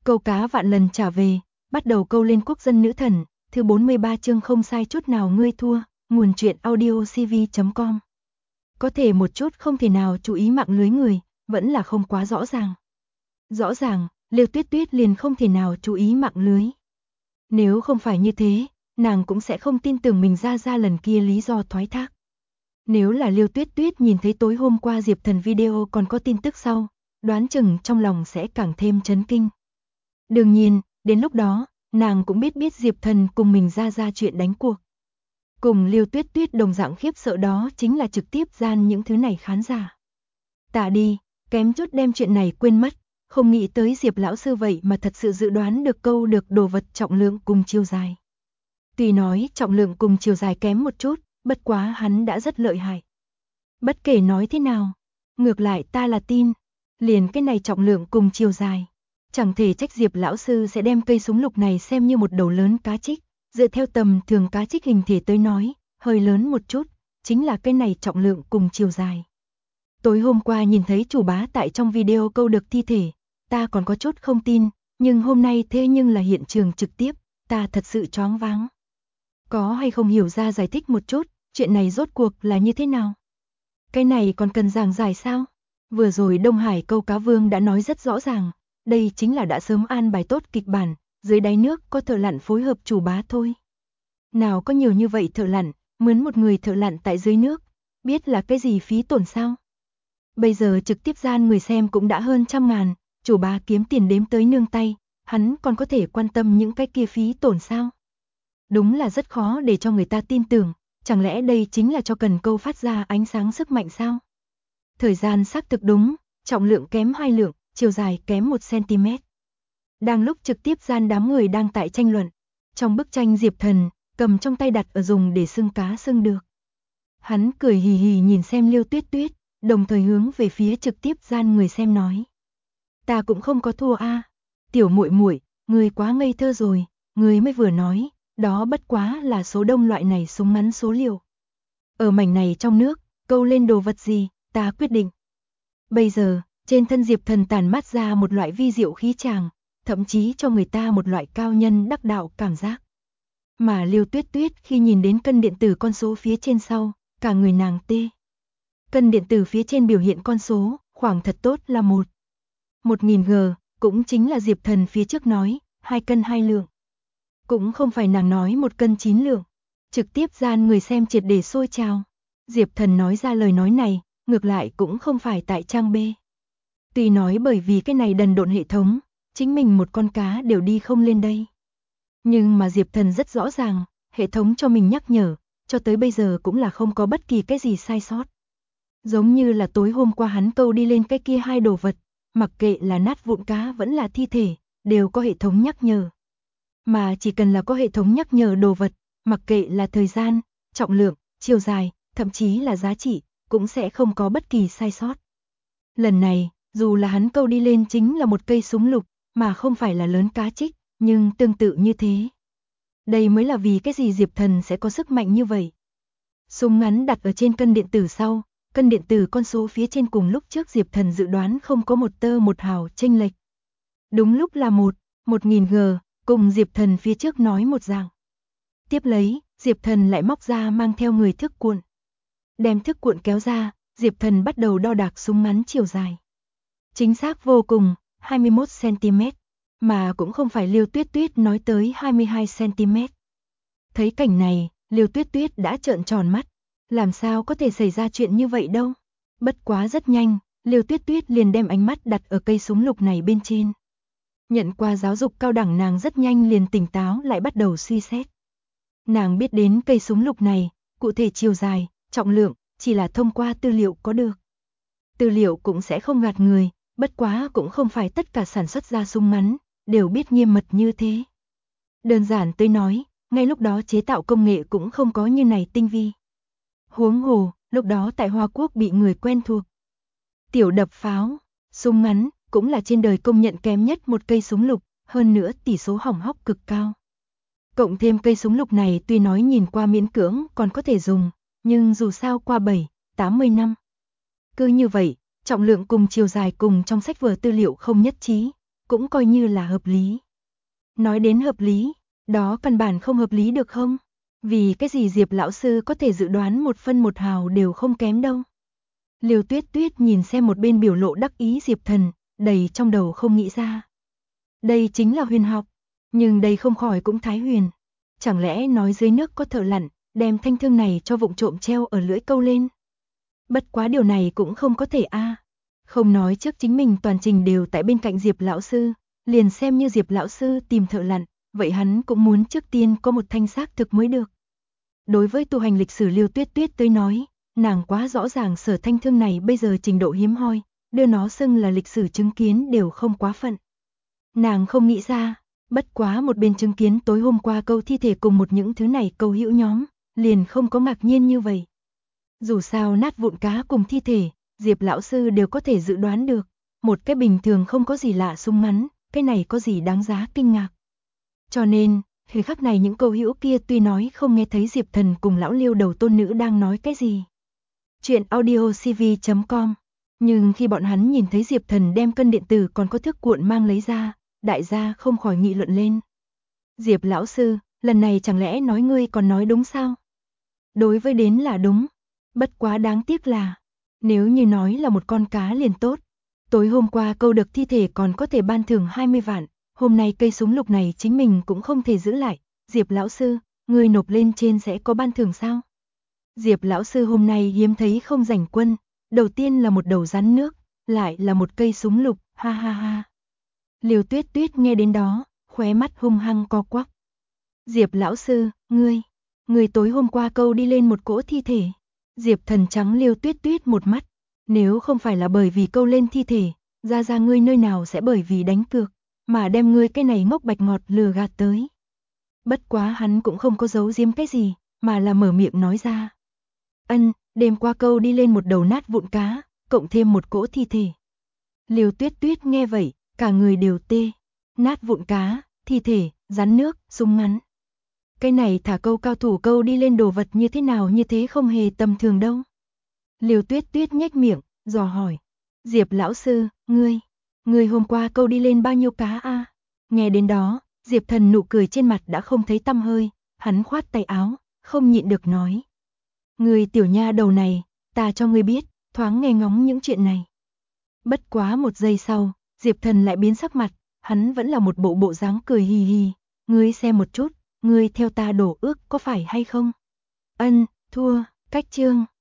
Câu cá vạn lần trả về, bắt đầu câu lên quốc dân nữ thần, thứ 43 chương không sai chút nào ngươi thua, nguồn truyện audiocv.com. Có thể một chút không thể nào chú ý mạng lưới người, vẫn là không quá rõ ràng. Rõ ràng, Liêu Tuyết Tuyết liền không thể nào chú ý mạng lưới. Nếu không phải như thế, nàng cũng sẽ không tin tưởng mình ra lần kia lý do thoái thác. Nếu là Liêu Tuyết Tuyết nhìn thấy tối hôm qua Diệp Thần video còn có tin tức sau, đoán chừng trong lòng sẽ càng thêm chấn kinh. Đương nhiên, đến lúc đó, nàng cũng biết Diệp Thần cùng mình ra chuyện đánh cuộc. Cùng Liêu Tuyết Tuyết đồng dạng khiếp sợ đó chính là trực tiếp gian những thứ này khán giả. Tạ đi, kém chút đem chuyện này quên mất, không nghĩ tới Diệp lão sư vậy mà thật sự dự đoán được câu được đồ vật trọng lượng cùng chiều dài. Tuy nói trọng lượng cùng chiều dài kém một chút, bất quá hắn đã rất lợi hại. Bất kể nói thế nào, ngược lại ta là tin, liền cái này trọng lượng cùng chiều dài. Chẳng thể trách Diệp lão sư sẽ đem cây súng lục này xem như một đầu lớn cá trích, dựa theo tầm thường cá trích hình thể tới nói, hơi lớn một chút, chính là cái này trọng lượng cùng chiều dài. Tối hôm qua nhìn thấy chủ bá tại trong video câu được thi thể, ta còn có chút không tin, nhưng hôm nay thế nhưng là hiện trường trực tiếp, ta thật sự choáng váng. Có hay không hiểu ra giải thích một chút, chuyện này rốt cuộc là như thế nào? Cái này còn cần giảng giải sao? Vừa rồi Đông Hải câu cá vương đã nói rất rõ ràng, đây chính là đã sớm an bài tốt kịch bản, dưới đáy nước có thợ lặn phối hợp chủ bá thôi. Nào có nhiều như vậy thợ lặn, mướn một người thợ lặn tại dưới nước, biết là cái gì phí tổn sao? Bây giờ trực tiếp gian người xem cũng đã hơn 100.000, chủ bá kiếm tiền đếm tới nương tay, hắn còn có thể quan tâm những cái kia phí tổn sao? Đúng là rất khó để cho người ta tin tưởng, chẳng lẽ đây chính là cho cần câu phát ra ánh sáng sức mạnh sao? Thời gian xác thực đúng, trọng lượng kém 2 lượng, chiều dài kém 1 cm. Đang lúc trực tiếp gian đám người đang tại tranh luận, trong bức tranh Diệp Thần, cầm trong tay đặt ở dùng để xưng cá xưng được. Hắn cười hì hì nhìn xem Liêu Tuyết Tuyết, đồng thời hướng về phía trực tiếp gian người xem nói. Ta cũng không có thua a, tiểu muội muội, ngươi quá ngây thơ rồi, ngươi mới vừa nói, đó bất quá là số đông loại này súng ngắn số liệu. Ở mảnh này trong nước, câu lên đồ vật gì, ta quyết định. Bây giờ, trên thân Diệp Thần tản mát ra một loại vi diệu khí tràng, thậm chí cho người ta một loại cao nhân đắc đạo cảm giác. Mà Liêu Tuyết Tuyết khi nhìn đến cân điện tử con số phía trên sau, cả người nàng tê. Cân điện tử phía trên biểu hiện con số, khoảng thật tốt là 1000 g, cũng chính là Diệp Thần phía trước nói, 2 cân 2 lượng. Cũng không phải nàng nói 1 cân 9 lượng. Trực tiếp gian người xem triệt để sôi trào. Diệp Thần nói ra lời nói này, ngược lại cũng không phải tại trang B. Tuy nói bởi vì cái này đần độn hệ thống, chính mình một con cá đều đi không lên đây. Nhưng mà Diệp Thần rất rõ ràng, hệ thống cho mình nhắc nhở, cho tới bây giờ cũng là không có bất kỳ cái gì sai sót. Giống như là tối hôm qua hắn câu đi lên cái kia hai đồ vật, mặc kệ là nát vụn cá vẫn là thi thể, đều có hệ thống nhắc nhở. Mà chỉ cần là có hệ thống nhắc nhở đồ vật, mặc kệ là thời gian, trọng lượng, chiều dài, thậm chí là giá trị, cũng sẽ không có bất kỳ sai sót. Lần này, dù là hắn câu đi lên chính là một cây súng lục, mà không phải là lớn cá trích, nhưng tương tự như thế. Đây mới là vì cái gì Diệp Thần sẽ có sức mạnh như vậy. Súng ngắn đặt ở trên cân điện tử sau, cân điện tử con số phía trên cùng lúc trước Diệp Thần dự đoán không có một tơ một hào chênh lệch. Đúng lúc là 1000 g, cùng Diệp Thần phía trước nói một dạng. Tiếp lấy, Diệp Thần lại móc ra mang theo người thước cuộn. Đem thước cuộn kéo ra, Diệp Thần bắt đầu đo đạc súng ngắn chiều dài. Chính xác vô cùng, 21 cm, mà cũng không phải Liêu Tuyết Tuyết nói tới 22 cm. Thấy cảnh này, Liêu Tuyết Tuyết đã trợn tròn mắt, làm sao có thể xảy ra chuyện như vậy đâu. Bất quá rất nhanh, Liêu Tuyết Tuyết liền đem ánh mắt đặt ở cây súng lục này bên trên. Nhận qua giáo dục cao đẳng nàng rất nhanh liền tỉnh táo lại bắt đầu suy xét. Nàng biết đến cây súng lục này, cụ thể chiều dài, trọng lượng, chỉ là thông qua tư liệu có được. Tư liệu cũng sẽ không gạt người, bất quá cũng không phải tất cả sản xuất ra súng ngắn, đều biết nghiêm mật như thế. Đơn giản tới nói, ngay lúc đó chế tạo công nghệ cũng không có như này tinh vi. Huống hồ, lúc đó tại Hoa Quốc bị người quen thuộc. Tiểu đập pháo, súng ngắn, cũng là trên đời công nhận kém nhất một cây súng lục, hơn nữa tỷ số hỏng hóc cực cao. Cộng thêm cây súng lục này tuy nói nhìn qua miễn cưỡng còn có thể dùng, nhưng dù sao qua 7-80 năm. Cứ như vậy, trọng lượng cùng chiều dài cùng trong sách vở tư liệu không nhất trí, cũng coi như là hợp lý. Nói đến hợp lý, đó căn bản không hợp lý được không? Vì cái gì Diệp lão sư có thể dự đoán một phân một hào đều không kém đâu. Liêu Tuyết Tuyết nhìn xem một bên biểu lộ đắc ý Diệp Thần, đầy trong đầu không nghĩ ra. Đây chính là huyền học, nhưng đây không khỏi cũng thái huyền. Chẳng lẽ nói dưới nước có thợ lặn, đem thanh thương này cho vụng trộm treo ở lưỡi câu lên? Bất quá điều này cũng không có thể a. Không nói trước chính mình toàn trình đều tại bên cạnh Diệp lão sư, liền xem như Diệp lão sư tìm thợ lặn, vậy hắn cũng muốn trước tiên có một thanh xác thực mới được. Đối với tu hành lịch sử Liêu Tuyết Tuyết tới nói, nàng quá rõ ràng sở thanh thương này bây giờ trình độ hiếm hoi, đưa nó xưng là lịch sử chứng kiến đều không quá phận. Nàng không nghĩ ra, bất quá một bên chứng kiến tối hôm qua câu thi thể cùng một những thứ này câu hữu nhóm, liền không có ngạc nhiên như vậy. Dù sao nát vụn cá cùng thi thể, Diệp lão sư đều có thể dự đoán được, một cái bình thường không có gì lạ sung mắn, cái này có gì đáng giá kinh ngạc. Cho nên, thời khắc này những câu hữu kia tuy nói không nghe thấy Diệp Thần cùng lão Liêu đầu tôn nữ đang nói cái gì. Chuyện audiocv.com. Nhưng khi bọn hắn nhìn thấy Diệp Thần đem cân điện tử còn có thước cuộn mang lấy ra, đại gia không khỏi nghị luận lên. Diệp lão sư, lần này chẳng lẽ nói ngươi còn nói đúng sao? Đối với đến là đúng, bất quá đáng tiếc là, nếu như nói là một con cá liền tốt, tối hôm qua câu được thi thể còn có thể ban thưởng 20 vạn, hôm nay cây súng lục này chính mình cũng không thể giữ lại, Diệp lão sư, ngươi nộp lên trên sẽ có ban thưởng sao? Diệp lão sư hôm nay hiếm thấy không rảnh quân, đầu tiên là một đầu rắn nước, lại là một cây súng lục, ha ha ha. Liêu Tuyết Tuyết nghe đến đó, khóe mắt hung hăng co quắp. Diệp lão sư, ngươi tối hôm qua câu đi lên một cỗ thi thể. Diệp Thần trắng Liêu Tuyết Tuyết một mắt, nếu không phải là bởi vì câu lên thi thể, ra ngươi nơi nào sẽ bởi vì đánh cược, mà đem ngươi cái này ngốc bạch ngọt lừa gạt tới. Bất quá hắn cũng không có giấu giếm cái gì, mà là mở miệng nói ra. Đêm qua câu đi lên một đầu nát vụn cá, cộng thêm một cỗ thi thể. Liêu Tuyết Tuyết nghe vậy, cả người đều tê. Nát vụn cá, thi thể, rắn nước, súng ngắn. Cái này thả câu cao thủ câu đi lên đồ vật như thế nào như thế không hề tầm thường đâu. Liêu Tuyết Tuyết nhếch miệng, dò hỏi. Diệp lão sư, ngươi hôm qua câu đi lên bao nhiêu cá a? Nghe đến đó, Diệp Thần nụ cười trên mặt đã không thấy tăm hơi, hắn khoát tay áo, không nhịn được nói. Ngươi tiểu nha đầu này, ta cho ngươi biết, thoáng nghe ngóng những chuyện này. Bất quá một giây sau, Diệp Thần lại biến sắc mặt, hắn vẫn là một bộ dáng cười hì hì. Ngươi xem một chút, ngươi theo ta đổ ước có phải hay không? Thua, cách chương.